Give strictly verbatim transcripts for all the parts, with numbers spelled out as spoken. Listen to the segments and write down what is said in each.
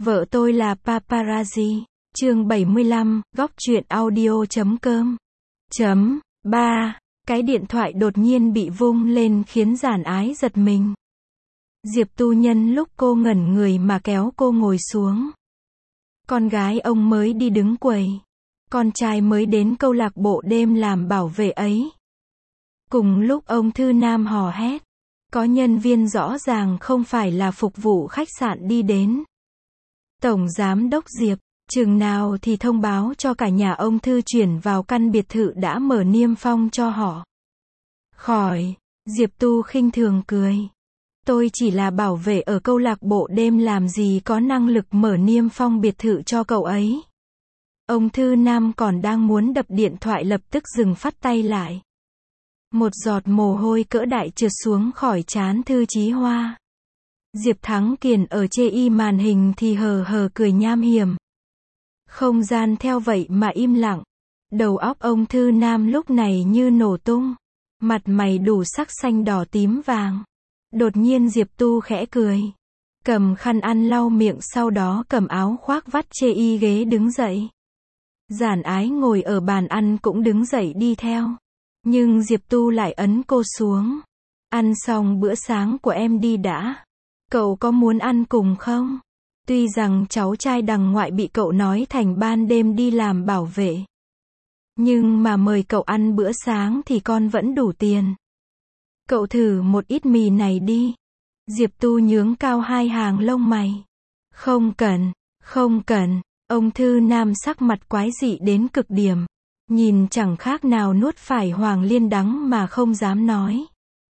Vợ tôi là paparazzi. Chương bảy mươi lăm, góc truyện audio chấm com. Chấm, ba. Cái điện thoại đột nhiên bị vung lên khiến Giản Ái giật mình. Diệp Tu nhân lúc cô ngẩn người mà kéo cô ngồi xuống. Con gái ông mới đi đứng quầy. Con trai mới đến câu lạc bộ đêm làm bảo vệ ấy. Cùng lúc ông Thư Nam hò hét. Có nhân viên rõ ràng không phải là phục vụ khách sạn đi đến. Tổng giám đốc Diệp, chừng nào thì thông báo cho cả nhà ông Thư chuyển vào căn biệt thự đã mở niêm phong cho họ. Khỏi, Diệp Tu khinh thường cười. Tôi chỉ là bảo vệ ở câu lạc bộ đêm, làm gì có năng lực mở niêm phong biệt thự cho cậu ấy. Ông Thư Nam còn đang muốn đập điện thoại lập tức dừng phát tay lại. Một giọt mồ hôi cỡ đại trượt xuống khỏi trán Thư Chí Hoa. Diệp Thắng Kiền ở chê y màn hình thì hờ hờ cười nham hiểm. Không gian theo vậy mà im lặng. Đầu óc ông Thư Nam lúc này như nổ tung. Mặt mày đủ sắc xanh đỏ tím vàng. Đột nhiên Diệp Tu khẽ cười. Cầm khăn ăn lau miệng, sau đó cầm áo khoác vắt chê y ghế đứng dậy. Giản Ái ngồi ở bàn ăn cũng đứng dậy đi theo. Nhưng Diệp Tu lại ấn cô xuống. Ăn xong bữa sáng của em đi đã. Cậu có muốn ăn cùng không? Tuy rằng cháu trai đằng ngoại bị cậu nói thành ban đêm đi làm bảo vệ. Nhưng mà mời cậu ăn bữa sáng thì con vẫn đủ tiền. Cậu thử một ít mì này đi. Diệp Tu nhướng cao hai hàng lông mày. Không cần, không cần. Ông Thư Nam sắc mặt quái dị đến cực điểm. Nhìn chẳng khác nào nuốt phải hoàng liên đắng mà không dám nói.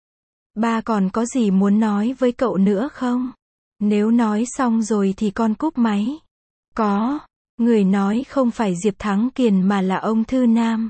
Ba còn có gì muốn nói với cậu nữa không? Nếu nói xong rồi thì con cúp máy. Có. Người nói không phải Diệp Thắng Kiền mà là ông Thư Nam.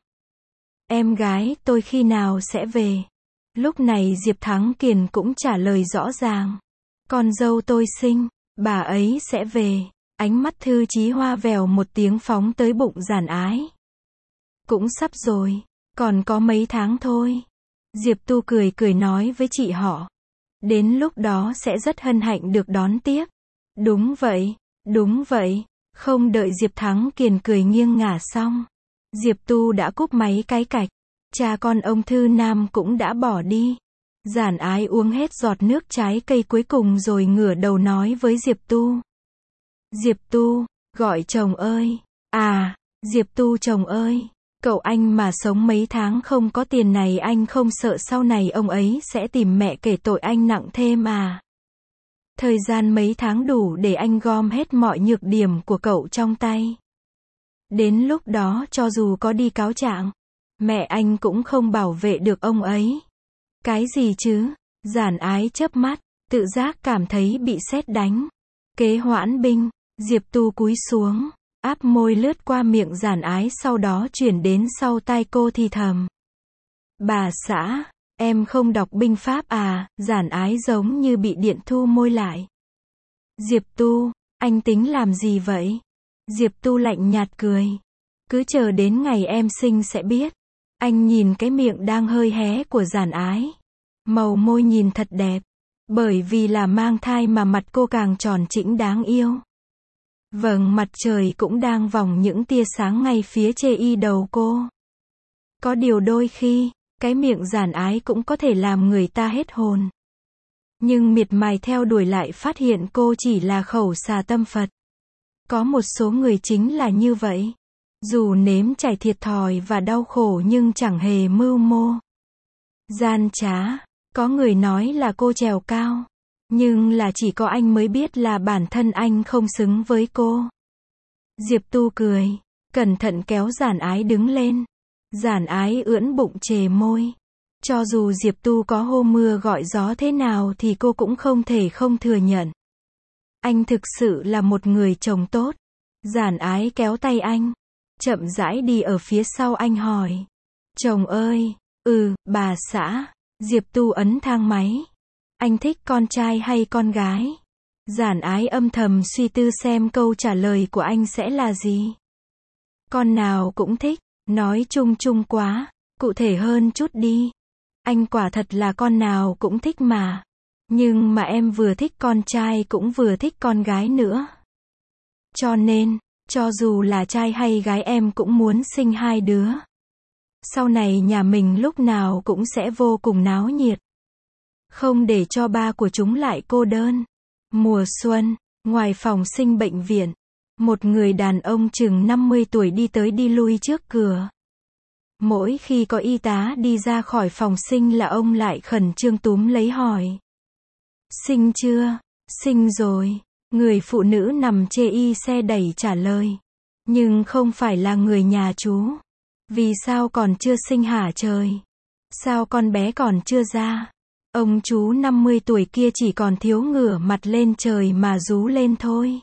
Em gái tôi khi nào sẽ về? Lúc này Diệp Thắng Kiền cũng trả lời rõ ràng. Con dâu tôi sinh, bà ấy sẽ về. Ánh mắt Thư Chí Hoa vèo một tiếng phóng tới bụng Giản Ái. Cũng sắp rồi, còn có mấy tháng thôi. Diệp Tu cười cười nói với chị họ. Đến lúc đó sẽ rất hân hạnh được đón tiếp. Đúng vậy, đúng vậy. Không đợi Diệp Thắng Kiền cười nghiêng ngả xong. Diệp Tu đã cúp máy cái cạch. Cha con ông Thư Nam cũng đã bỏ đi. Giản Ái uống hết giọt nước trái cây cuối cùng rồi ngửa đầu nói với Diệp Tu. Diệp Tu, gọi chồng ơi. À, Diệp Tu chồng ơi. Cậu anh mà sống mấy tháng không có tiền này, anh không sợ sau này ông ấy sẽ tìm mẹ kể tội anh nặng thêm à? Thời gian mấy tháng đủ để anh gom hết mọi nhược điểm của cậu trong tay. Đến lúc đó cho dù có đi cáo trạng, mẹ anh cũng không bảo vệ được ông ấy. Cái gì chứ? Giản Ái chớp mắt, tự giác cảm thấy bị sét đánh. Kế hoãn binh. Diệp Tu cúi xuống, áp môi lướt qua miệng Giản Ái, sau đó chuyển đến sau tai cô thì thầm. Bà xã, em không đọc binh pháp à? Giản Ái giống như bị điện thu môi lại. Diệp Tu, anh tính làm gì vậy? Diệp Tu lạnh nhạt cười. Cứ chờ đến ngày em sinh sẽ biết. Anh nhìn cái miệng đang hơi hé của Giản Ái. Màu môi nhìn thật đẹp. Bởi vì là mang thai mà mặt cô càng tròn trĩnh đáng yêu. Vầng, mặt trời cũng đang vòng những tia sáng ngay phía chê y đầu cô. Có điều đôi khi, cái miệng Giản Ái cũng có thể làm người ta hết hồn. Nhưng miệt mài theo đuổi lại phát hiện cô chỉ là khẩu xà tâm Phật. Có một số người chính là như vậy. Dù nếm trải thiệt thòi và đau khổ nhưng chẳng hề mưu mô. Gian trá. Có người nói là cô trèo cao. Nhưng là chỉ có anh mới biết là bản thân anh không xứng với cô. Diệp Tu cười. Cẩn thận kéo Giản Ái đứng lên. Giản Ái ưỡn bụng chề môi. Cho dù Diệp Tu có hô mưa gọi gió thế nào thì cô cũng không thể không thừa nhận. Anh thực sự là một người chồng tốt. Giản Ái kéo tay anh. Chậm rãi đi ở phía sau anh hỏi. Chồng ơi, ừ, bà xã. Diệp Tu ấn thang máy. Anh thích con trai hay con gái? Giản Ái âm thầm suy tư xem câu trả lời của anh sẽ là gì. Con nào cũng thích. Nói chung chung quá. Cụ thể hơn chút đi. Anh quả thật là con nào cũng thích mà. Nhưng mà em vừa thích con trai cũng vừa thích con gái nữa. Cho nên, cho dù là trai hay gái em cũng muốn sinh hai đứa. Sau này nhà mình lúc nào cũng sẽ vô cùng náo nhiệt. Không để cho ba của chúng lại cô đơn. Mùa xuân, ngoài phòng sinh bệnh viện, một người đàn ông chừng năm mươi tuổi đi tới đi lui trước cửa. Mỗi khi có y tá đi ra khỏi phòng sinh là ông lại khẩn trương túm lấy hỏi. Sinh chưa? Sinh rồi. Người phụ nữ nằm chê y xe đẩy trả lời. Nhưng không phải là người nhà chú. Vì sao còn chưa sinh hả trời? Sao con bé còn chưa ra? Ông chú năm mươi tuổi kia chỉ còn thiếu ngửa mặt lên trời mà rú lên thôi.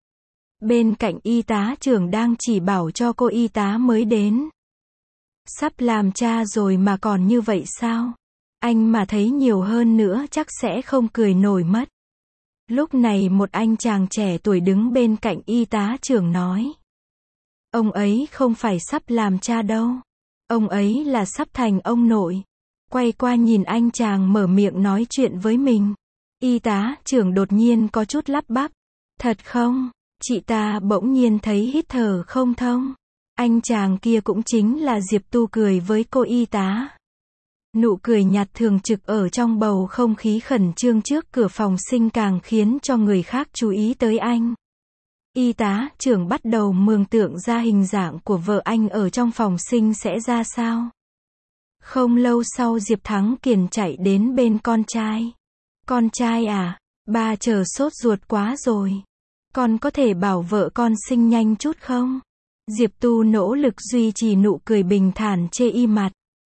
Bên cạnh y tá trưởng đang chỉ bảo cho cô y tá mới đến. Sắp làm cha rồi mà còn như vậy sao? Anh mà thấy nhiều hơn nữa chắc sẽ không cười nổi mất. Lúc này một anh chàng trẻ tuổi đứng bên cạnh y tá trưởng nói. Ông ấy không phải sắp làm cha đâu. Ông ấy là sắp thành ông nội. Quay qua nhìn anh chàng mở miệng nói chuyện với mình. Y tá trưởng đột nhiên có chút lắp bắp. Thật không? Chị ta bỗng nhiên thấy hít thở không thông. Anh chàng kia cũng chính là Diệp Tu cười với cô y tá. Nụ cười nhạt thường trực ở trong bầu không khí khẩn trương trước cửa phòng sinh càng khiến cho người khác chú ý tới anh. Y tá trưởng bắt đầu mường tượng ra hình dạng của vợ anh ở trong phòng sinh sẽ ra sao. Không lâu sau Diệp Thắng Kiền chạy đến bên con trai. Con trai à, ba chờ sốt ruột quá rồi. Con có thể bảo vợ con sinh nhanh chút không? Diệp Tu nỗ lực duy trì nụ cười bình thản chê y mặt.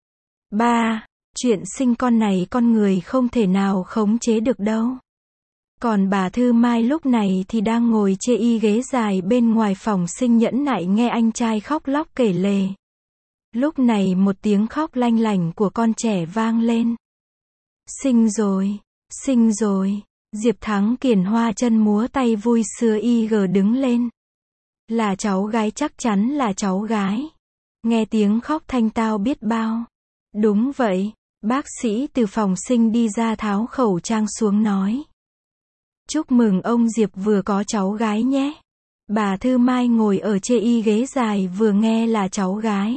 Ba, chuyện sinh con này con người không thể nào khống chế được đâu. Còn bà Thư Mai lúc này thì đang ngồi chê y ghế dài bên ngoài phòng sinh nhẫn nại nghe anh trai khóc lóc kể lể. Lúc này một tiếng khóc lanh lảnh của con trẻ vang lên. Sinh rồi, sinh rồi. Diệp Thắng Kiền hoa chân múa tay vui sưa y gờ đứng lên. Là cháu gái, chắc chắn là cháu gái. Nghe tiếng khóc thanh tao biết bao. Đúng vậy, bác sĩ từ phòng sinh đi ra tháo khẩu trang xuống nói. Chúc mừng ông Diệp vừa có cháu gái nhé. Bà Thư Mai ngồi ở chê y ghế dài vừa nghe là cháu gái.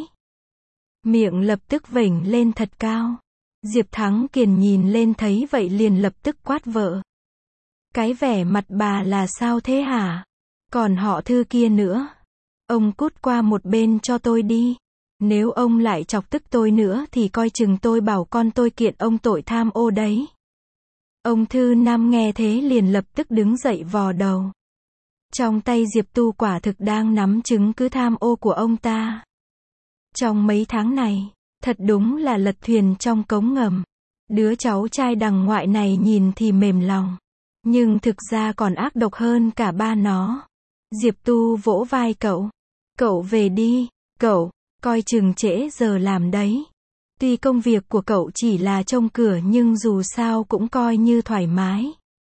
Miệng lập tức vểnh lên thật cao. Diệp Thắng Kiền nhìn lên thấy vậy liền lập tức quát vợ. Cái vẻ mặt bà là sao thế hả? Còn họ Thư kia nữa. Ông cút qua một bên cho tôi đi. Nếu ông lại chọc tức tôi nữa thì coi chừng tôi bảo con tôi kiện ông tội tham ô đấy. Ông Thư Nam nghe thế liền lập tức đứng dậy vò đầu. Trong tay Diệp Tu quả thực đang nắm chứng cứ tham ô của ông ta. Trong mấy tháng này, thật đúng là lật thuyền trong cống ngầm. Đứa cháu trai đằng ngoại này nhìn thì mềm lòng. Nhưng thực ra còn ác độc hơn cả ba nó. Diệp Tu vỗ vai cậu. Cậu về đi, cậu, coi chừng trễ giờ làm đấy. Tuy công việc của cậu chỉ là trông cửa nhưng dù sao cũng coi như thoải mái.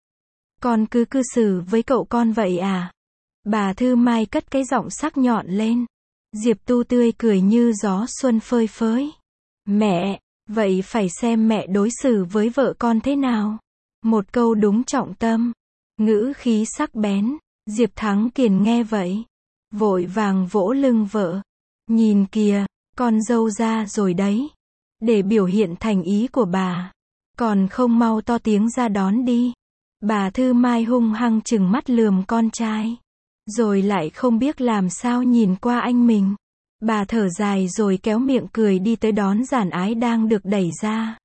Con cứ cư xử với cậu con vậy à? Bà Thư Mai cất cái giọng sắc nhọn lên. Diệp Tu tươi cười như gió xuân phơi phới. Mẹ, vậy phải xem mẹ đối xử với vợ con thế nào. Một câu đúng trọng tâm. Ngữ khí sắc bén. Diệp Thắng Kiền nghe vậy. Vội vàng vỗ lưng vợ. Nhìn kìa, con dâu ra rồi đấy. Để biểu hiện thành ý của bà. Còn không mau to tiếng ra đón đi. Bà Thư Mai hung hăng trừng mắt lườm con trai. Rồi lại không biết làm sao nhìn qua anh mình. Bà thở dài rồi kéo miệng cười đi tới đón Giản Ái đang được đẩy ra.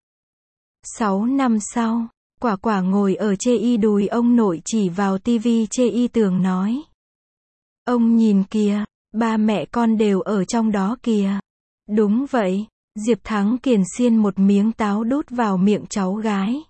Sáu năm sau, Quả Quả ngồi ở chê y đùi ông nội chỉ vào tivi chê y tường nói. Ông nhìn kìa, ba mẹ con đều ở trong đó kìa. Đúng vậy, Diệp Thắng Kiền xiên một miếng táo đút vào miệng cháu gái.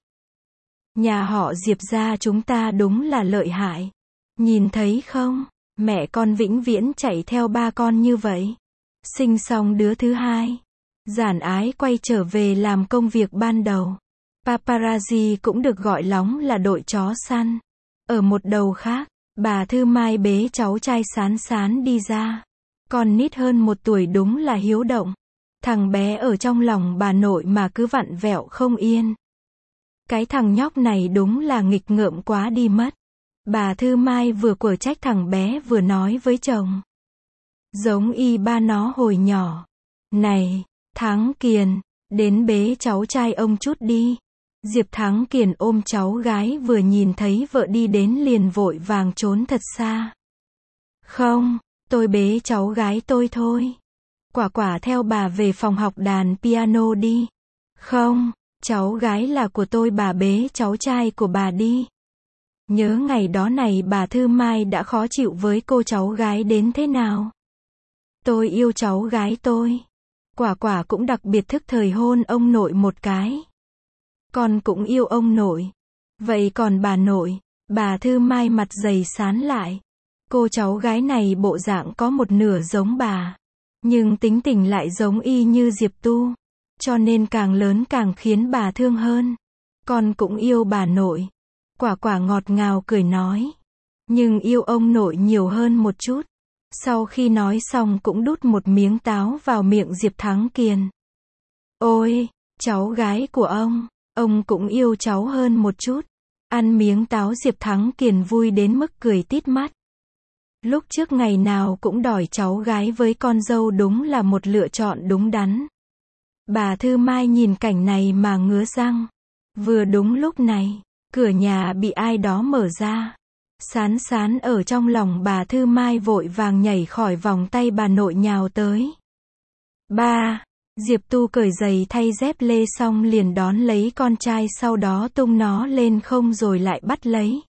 Nhà họ Diệp gia chúng ta đúng là lợi hại. Nhìn thấy không, mẹ con vĩnh viễn chạy theo ba con như vậy. Sinh xong đứa thứ hai, Giản Ái quay trở về làm công việc ban đầu. Paparazzi cũng được gọi lóng là đội chó săn. Ở một đầu khác, bà Thư Mai bế cháu trai Sán Sán đi ra. Con nít hơn một tuổi đúng là hiếu động. Thằng bé ở trong lòng bà nội mà cứ vặn vẹo không yên. Cái thằng nhóc này đúng là nghịch ngợm quá đi mất. Bà Thư Mai vừa quở trách thằng bé vừa nói với chồng. Giống y ba nó hồi nhỏ. Này, Thắng Kiền, đến bế cháu trai ông chút đi. Diệp Thắng Kiền ôm cháu gái vừa nhìn thấy vợ đi đến liền vội vàng trốn thật xa. Không, tôi bế cháu gái tôi thôi. Quả Quả theo bà về phòng học đàn piano đi. Không, cháu gái là của tôi, bà bế cháu trai của bà đi. Nhớ ngày đó này bà Thư Mai đã khó chịu với cô cháu gái đến thế nào. Tôi yêu cháu gái tôi. Quả Quả cũng đặc biệt thức thời hôn ông nội một cái. Con cũng yêu ông nội. Vậy còn bà nội? Bà Thư Mai mặt dày sán lại. Cô cháu gái này bộ dạng có một nửa giống bà. Nhưng tính tình lại giống y như Diệp Tu. Cho nên càng lớn càng khiến bà thương hơn. Con cũng yêu bà nội. Quả Quả ngọt ngào cười nói. Nhưng yêu ông nội nhiều hơn một chút. Sau khi nói xong cũng đút một miếng táo vào miệng Diệp Thắng Kiền. Ôi, cháu gái của ông, ông cũng yêu cháu hơn một chút. Ăn miếng táo Diệp Thắng Kiền vui đến mức cười tít mắt. Lúc trước ngày nào cũng đòi cháu gái với con dâu đúng là một lựa chọn đúng đắn. Bà Thư Mai nhìn cảnh này mà ngứa răng. Vừa đúng lúc này, cửa nhà bị ai đó mở ra. Sán Sán ở trong lòng bà Thư Mai vội vàng nhảy khỏi vòng tay bà nội nhào tới. Ba, Diệp Tu cởi giày thay dép lê xong liền đón lấy con trai, sau đó tung nó lên không rồi lại bắt lấy.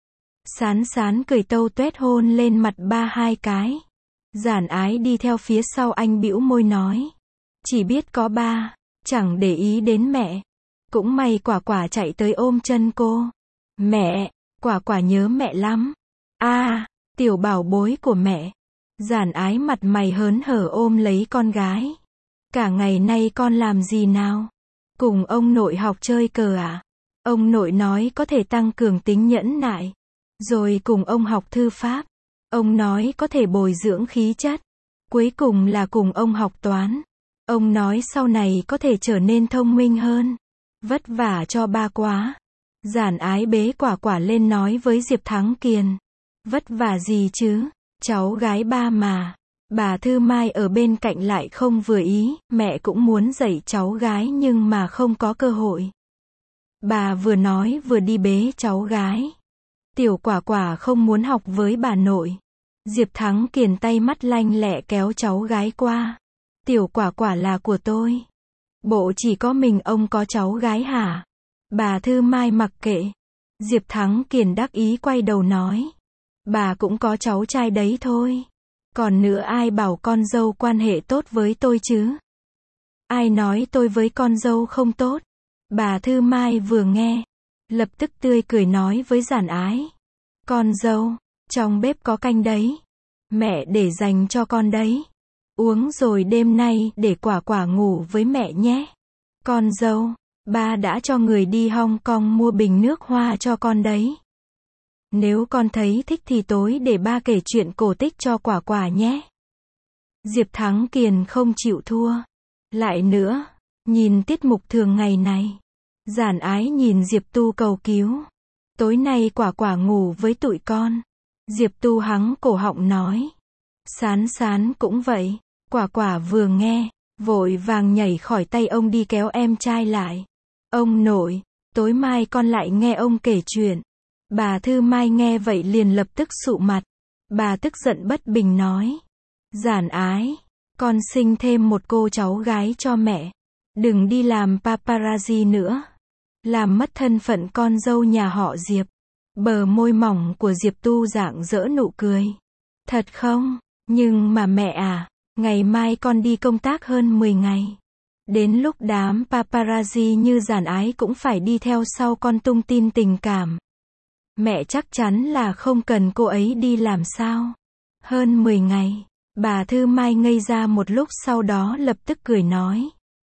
Sán Sán cười tâu tuét hôn lên mặt ba hai cái. Giản Ái đi theo phía sau anh bĩu môi nói. Chỉ biết có ba, chẳng để ý đến mẹ. Cũng may Quả Quả chạy tới ôm chân cô. Mẹ, Quả Quả nhớ mẹ lắm. A, à, tiểu bảo bối của mẹ. Giản Ái mặt mày hớn hở ôm lấy con gái. Cả ngày nay con làm gì nào? Cùng ông nội học chơi cờ à? Ông nội nói có thể tăng cường tính nhẫn nại. Rồi cùng ông học thư pháp. Ông nói có thể bồi dưỡng khí chất. Cuối cùng là cùng ông học toán. Ông nói sau này có thể trở nên thông minh hơn. Vất vả cho ba quá. Giản Ái bế Quả Quả lên nói với Diệp Thắng Kiền. Vất vả gì chứ? Cháu gái ba mà. Bà Thư Mai ở bên cạnh lại không vừa ý. Mẹ cũng muốn dạy cháu gái nhưng mà không có cơ hội. Bà vừa nói vừa đi bế cháu gái. Tiểu Quả Quả không muốn học với bà nội. Diệp Thắng Kiền tay mắt lanh lẹ kéo cháu gái qua. Tiểu Quả Quả là của tôi. Bộ chỉ có mình ông có cháu gái hả? Bà Thư Mai mặc kệ. Diệp Thắng Kiền đắc ý quay đầu nói. Bà cũng có cháu trai đấy thôi. Còn nữa ai bảo con dâu quan hệ tốt với tôi chứ? Ai nói tôi với con dâu không tốt? Bà Thư Mai vừa nghe, lập tức tươi cười nói với Giản Ái. Con dâu, trong bếp có canh đấy. Mẹ để dành cho con đấy. Uống rồi đêm nay để Quả Quả ngủ với mẹ nhé. Con dâu, ba đã cho người đi Hong Kong mua bình nước hoa cho con đấy. Nếu con thấy thích thì tối để ba kể chuyện cổ tích cho Quả Quả nhé. Diệp Thắng Kiền không chịu thua. Lại nữa, nhìn tiết mục thường ngày này. Giản Ái nhìn Diệp Tu cầu cứu. Tối nay Quả Quả ngủ với tụi con. Diệp Tu hắng cổ họng nói. Sán Sán cũng vậy. Quả Quả vừa nghe, vội vàng nhảy khỏi tay ông đi kéo em trai lại. Ông nội, tối mai con lại nghe ông kể chuyện. Bà Thư Mai nghe vậy liền lập tức sụ mặt. Bà tức giận bất bình nói. Giản Ái, con sinh thêm một cô cháu gái cho mẹ. Đừng đi làm paparazzi nữa. Làm mất thân phận con dâu nhà họ Diệp. Bờ môi mỏng của Diệp Tu rạng rỡ nụ cười. Thật không? Nhưng mà mẹ à, ngày mai con đi công tác hơn mười ngày. Đến lúc đám paparazzi như Giản Ái cũng phải đi theo sau con tung tin tình cảm. Mẹ chắc chắn là không cần cô ấy đi làm sao. Hơn mười ngày, bà Thư Mai ngây ra một lúc sau đó lập tức cười nói.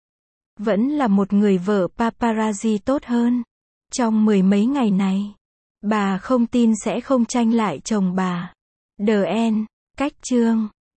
Vẫn là một người vợ paparazzi tốt hơn. Trong mười mấy ngày này, bà không tin sẽ không tranh lại chồng bà. The end. Cách chương